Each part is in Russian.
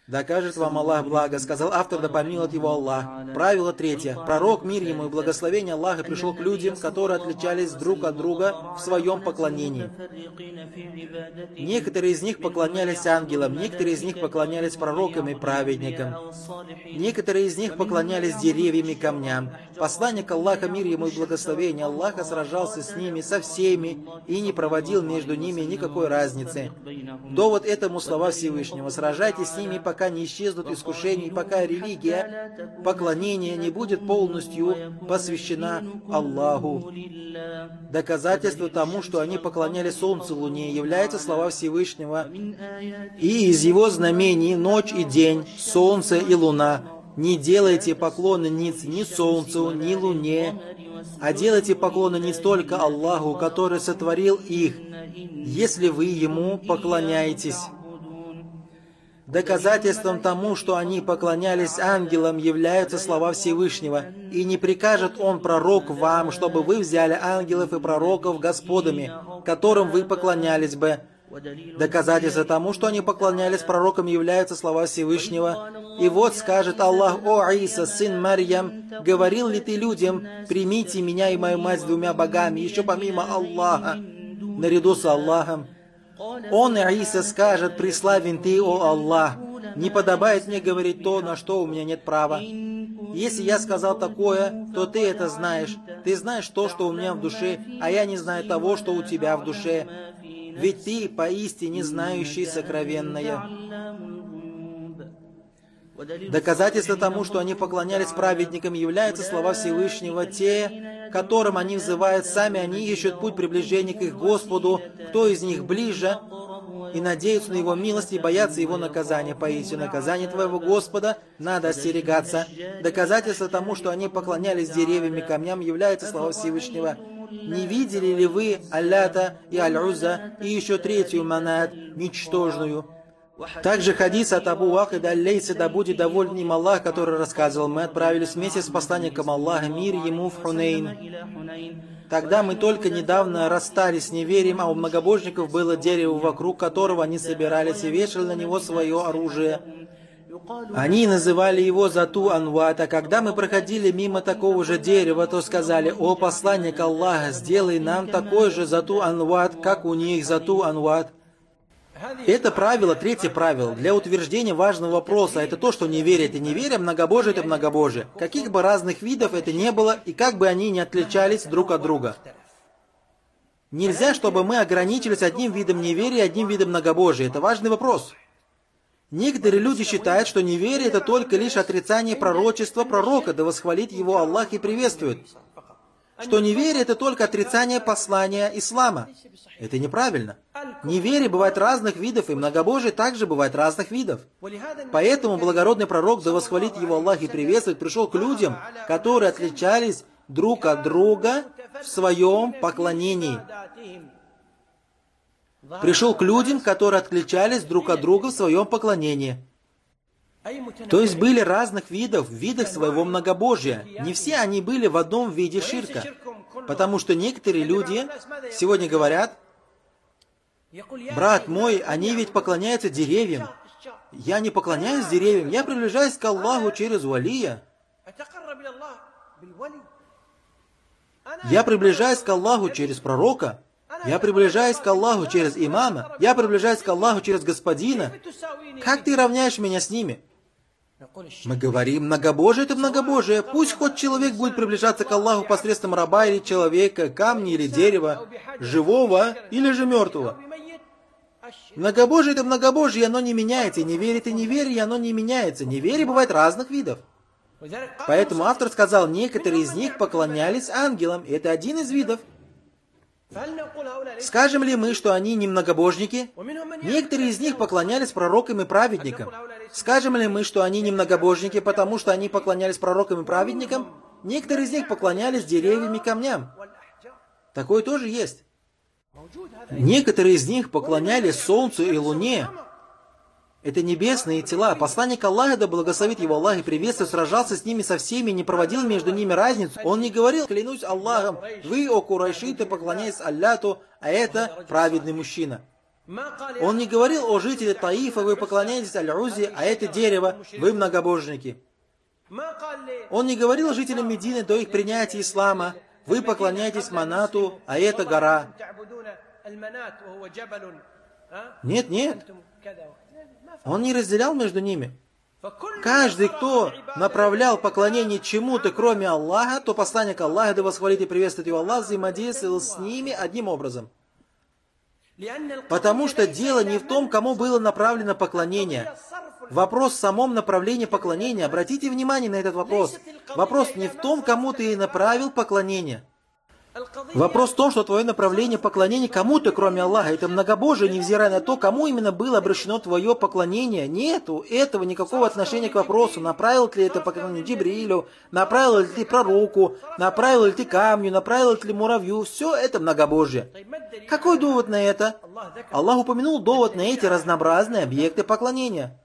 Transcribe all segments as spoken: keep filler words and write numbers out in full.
Докажет вам Аллах благо, сказал автор, да помилует его Аллах. Правило третье. Пророк, мир ему и благословение Аллаха, пришел к людям, которые отличались друг от друга в своем поклонении. Некоторые из них поклонялись ангелам, некоторые из них поклонялись пророкам и праведникам. Некоторые из них поклонялись деревьям и камням. Посланник Аллаха, мир ему и благословение Аллаха, сражался с ними, со всеми, и не проводил между ними никакой разницы. Довод этому слова Всевышнего. Сражайтесь с ними, пока не исчезнут искушения, пока религия, поклонение не будет полностью посвящена Аллаху. Доказательство тому, что они поклонялись солнцу, луне, являются слова Всевышнего. И из его знамений ночь и день, солнце и луна. Не делайте поклоны ниц ни солнцу, ни луне, а делайте поклоны не только Аллаху, который сотворил их, если вы Ему поклоняетесь. Доказательством тому, что они поклонялись ангелам, являются слова Всевышнего. «И не прикажет Он, пророк, вам, чтобы вы взяли ангелов и пророков господами, которым вы поклонялись бы». Доказательство тому, что они поклонялись пророкам, являются слова Всевышнего. «И вот скажет Аллах: о Иса, сын Марьям, говорил ли ты людям: примите меня и мою мать с двумя богами, еще помимо Аллаха, наряду с Аллахом? Он, Иса, скажет: преславен ты, о Аллах, не подобает мне говорить то, на что у меня нет права. Если я сказал такое, то ты это знаешь. Ты знаешь то, что у меня в душе, а я не знаю того, что у тебя в душе. Ведь ты поистине знающий сокровенное». Доказательство тому, что они поклонялись праведникам, являются слова Всевышнего. Те, которым они взывают, сами они ищут путь приближения к их Господу, кто из них ближе, и надеются на Его милость и боятся Его наказания. Поистине наказание твоего Господа надо остерегаться. Доказательство тому, что они поклонялись деревьям и камням, являются слова Всевышнего. Не видели ли вы Аллята и Аль-Уза и еще третью Манат, ничтожную? Также хадис от Абу Вахида аль-Лейси, да будет доволен им Аллах, который рассказывал: мы отправились вместе с посланником Аллаха, мир ему, в Хунейн. Тогда мы только недавно расстались с неверием, а у многобожников было дерево, вокруг которого они собирались и вешали на него свое оружие. Они называли его Зату Анват, а когда мы проходили мимо такого же дерева, то сказали: о посланник Аллаха, сделай нам такой же Зату Анват, как у них Зату Анват. Это правило, третье правило, для утверждения важного вопроса. Это то, что неверие – это неверие, многобожие – это многобожие. Каких бы разных видов это не было, и как бы они ни отличались друг от друга. Нельзя, чтобы мы ограничились одним видом неверия и одним видом многобожия. Это важный вопрос. Некоторые люди считают, что неверие – это только лишь отрицание пророчества пророка, да восхвалит его Аллах и приветствует. Что неверие – это только отрицание послания ислама. Это неправильно. Неверие бывает разных видов, и многобожие также бывает разных видов. Поэтому благородный пророк, да восхвалит его Аллах и приветствует, пришел к людям, которые отличались друг от друга в своем поклонении. Пришел к людям, которые отличались друг от друга в своем поклонении. То есть были разных видов в видах своего многобожия. Не все они были в одном виде ширка. Потому что некоторые люди сегодня говорят: брат мой, они ведь поклоняются деревьям. Я не поклоняюсь деревьям, я приближаюсь к Аллаху через валия. Я приближаюсь к Аллаху через пророка. Я приближаюсь к Аллаху через имама. Я приближаюсь к Аллаху через господина. Как ты равняешь меня с ними? Мы говорим: многобожие – это многобожие. Пусть хоть человек будет приближаться к Аллаху посредством раба или человека, камня или дерева, живого или же мертвого. Многобожие – это многобожие, оно не меняется. Неверие – это неверие, оно не меняется. Неверие бывает разных видов. Поэтому автор сказал, некоторые из них поклонялись ангелам. Это один из видов. Скажем ли мы, что они не многобожники? Некоторые из них поклонялись пророкам и праведникам. Скажем ли мы, что они не многобожники, потому что они поклонялись пророкам и праведникам? Некоторые из них поклонялись деревьям и камням. Такое тоже есть. Некоторые из них поклонялись солнцу и луне. Это небесные тела. Посланник Аллаха, да благословит его Аллах и приветствует, сражался с ними со всеми, не проводил между ними разницу. Он не говорил: клянусь Аллахом, вы, о Курайшиты, поклоняетесь Аллату, а это праведный мужчина. Он не говорил о жителе Таифа, вы поклоняетесь Аль-Узе, а это дерево, вы многобожники. Он не говорил жителям Медины до их принятия ислама, вы поклоняетесь Манату, а это гора. Нет, нет. Он не разделял между ними. Каждый, кто направлял поклонение чему-то, кроме Аллаха, то посланник Аллаха, да восхвалит и приветствует его Аллах, взаимодействовал с ними одним образом. Потому что дело не в том, кому было направлено поклонение. Вопрос в самом направлении поклонения. Обратите внимание на этот вопрос. Вопрос не в том, кому ты направил поклонение. Вопрос в том, что твое направление поклонения кому-то, кроме Аллаха, это многобожие, невзирая на то, кому именно было обращено твое поклонение. Нету этого никакого отношения к вопросу, направил ли это поклонение Джибрилю, направил ли ты пророку, направил ли ты камню, направил ли ты муравью. Все это многобожие. Какой довод на это? Аллах упомянул довод на эти разнообразные объекты поклонения.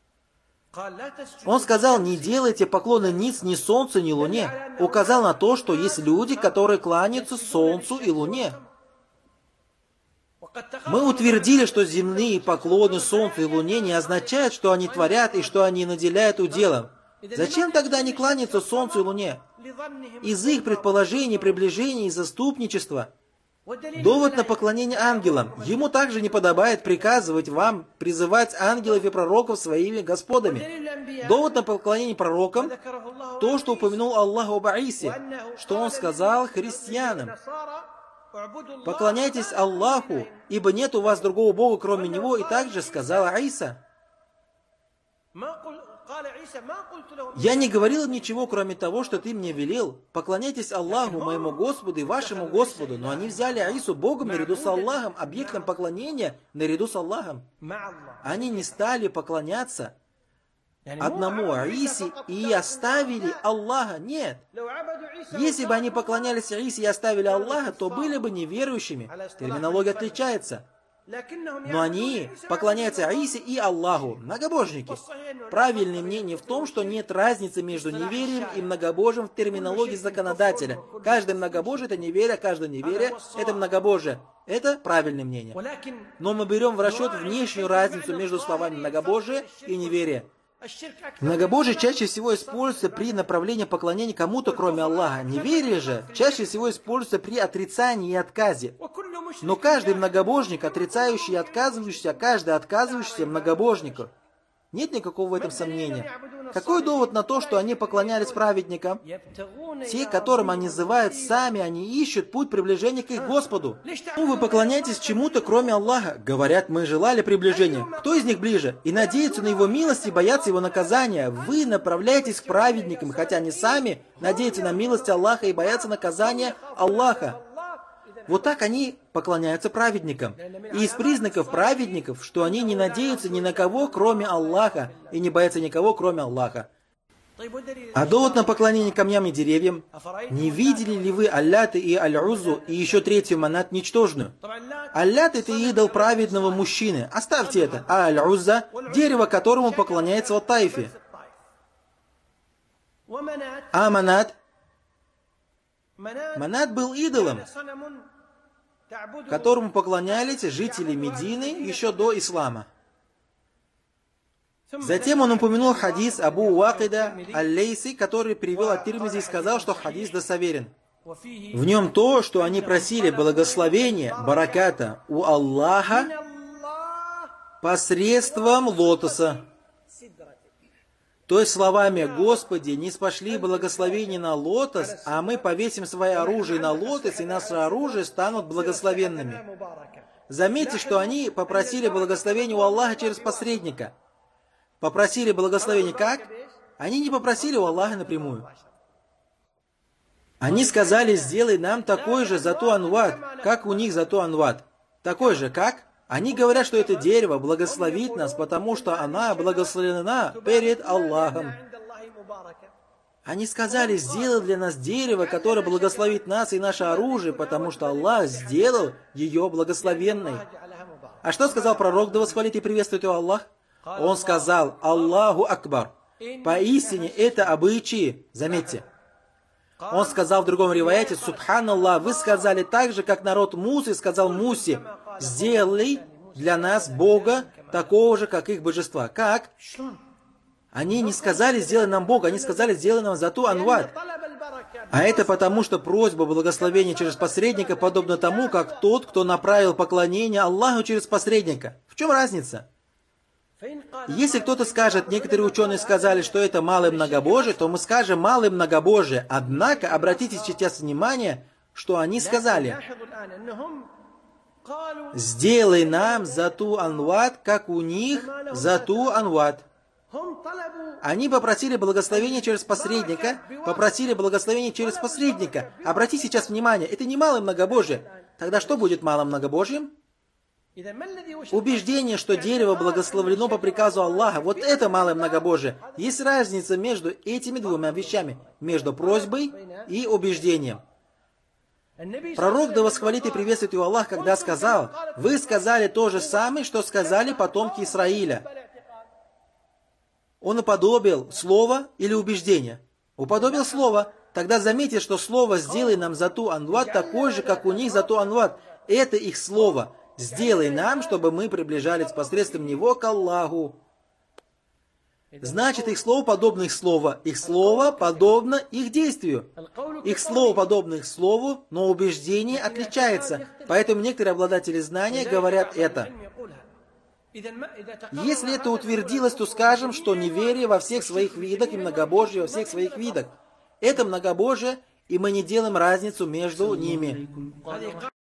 Он сказал, не делайте поклоны ниц ни солнцу, ни луне. Указал на то, что есть люди, которые кланяются солнцу и луне. Мы утвердили, что земные поклоны солнцу и луне не означают, что они творят и что они наделяют уделом. Зачем тогда они кланяются солнцу и луне? Из их предположений, приближений и заступничества. Довод на поклонение ангелам. Ему также не подобает приказывать вам призывать ангелов и пророков своими господами. Довод на поклонение пророкам. То, что упомянул Аллах об Аисе, что Он сказал христианам. Поклоняйтесь Аллаху, ибо нет у вас другого Бога, кроме Него, и также сказал Аиса. Я не говорил ничего, кроме того, что ты мне велел. Поклоняйтесь Аллаху, моему Господу и вашему Господу. Но они взяли Аису Богом наряду с Аллахом, объектом поклонения наряду с Аллахом. Они не стали поклоняться одному Аисе и оставили Аллаха. Нет. Если бы они поклонялись Аисе и оставили Аллаха, то были бы неверующими. Терминология отличается. Но они поклоняются Аисе и Аллаху, многобожники. Правильное мнение в том, что нет разницы между неверием и многобожием в терминологии законодателя. Каждое многобожие – это неверие, каждое неверие – это многобожие. Это правильное мнение. Но мы берем в расчет внешнюю разницу между словами многобожие и неверие. Многобожие чаще всего используется при направлении поклонения кому-то, кроме Аллаха. Неверие же чаще всего используется при отрицании и отказе. Но каждый многобожник, отрицающий и отказывающийся, каждый отказывающийся многобожнику. Нет никакого в этом сомнения. Какой довод на то, что они поклонялись праведникам? Те, которым они называют сами, они ищут путь приближения к их Господу. Ну, вы поклоняетесь чему-то, кроме Аллаха. Говорят, мы желали приближения. Кто из них ближе? И надеются на Его милость и боятся Его наказания. Вы направляетесь к праведникам, хотя они сами надеются на милость Аллаха и боятся наказания Аллаха. Вот так они поклоняются праведникам. И из признаков праведников, что они не надеются ни на кого, кроме Аллаха, и не боятся никого, кроме Аллаха. А довод на поклонение камням и деревьям. Не видели ли вы Аллята и Аль-Узу и еще третью Манат ничтожную? Аллят — это идол праведного мужчины. Оставьте это. А Аль-Уза — дерево, которому поклоняется в Таифе. А Манат? Манат был идолом, которому поклонялись жители Медины еще до ислама. Затем он упомянул хадис Абу Уакида Аль-Лейси, который привел ат-Тирмизи и сказал, что хадис достоверен. В нем то, что они просили благословения, бараката у Аллаха посредством лотоса. То есть словами: «Господи, не спошли благословение на лотос, а мы повесим свое оружие на лотос, и наши оружия станут благословенными». Заметьте, что они попросили благословения у Аллаха через посредника. Попросили благословения как? Они не попросили у Аллаха напрямую. Они сказали: «Сделай нам такой же Зату Анват, как у них Зату Анват». Такой же как? Они говорят, что это дерево благословит нас, потому что она благословлена перед Аллахом. Они сказали: «Сделай для нас дерево, которое благословит нас и наше оружие, потому что Аллах сделал ее благословенной». А что сказал пророк, да восхвалит и приветствует его Аллах? Он сказал: «Аллаху Акбар». Поистине это обычаи. Заметьте. Он сказал в другом риваяте: «Субханаллах, вы сказали так же, как народ Мусы сказал Мусе: сделай для нас Бога, такого же, как их божества. Как? Они не сказали, сделай нам Бога, они сказали, сделай нам Зату Анват. А это потому, что просьба благословения через посредника подобна тому, как тот, кто направил поклонение Аллаху через посредника. В чем разница? Если кто-то скажет, некоторые ученые сказали, что это малое многобожие, то мы скажем малое многобожие. Однако, обратите сейчас внимание, что они сказали. Сделай нам Зату Анват, как у них Зату Анват. Они попросили благословения через посредника, попросили благословения через посредника. Обратите сейчас внимание, это не малое многобожие. Тогда что будет малым многобожием? Убеждение, что дерево благословлено по приказу Аллаха, вот это малое многобожие. Есть разница между этими двумя вещами, между просьбой и убеждением. Пророк, да восхвалит и приветствует его Аллах, когда сказал, вы сказали то же самое, что сказали потомки Исраиля. Он уподобил слово или убеждение? Уподобил слово. Тогда заметьте, что слово «сделай нам Зату Анват» такое же, как у них Зату Анват. Это их слово. Сделай нам, чтобы мы приближались посредством него к Аллаху. Значит, их слово подобно их слову. Их слово подобно их действию. Их слово подобно их слову, но убеждение отличается. Поэтому некоторые обладатели знания говорят это. Если это утвердилось, то скажем, что неверие во всех своих видах и многобожие во всех своих видах. Это многобожие, и мы не делаем разницу между ними.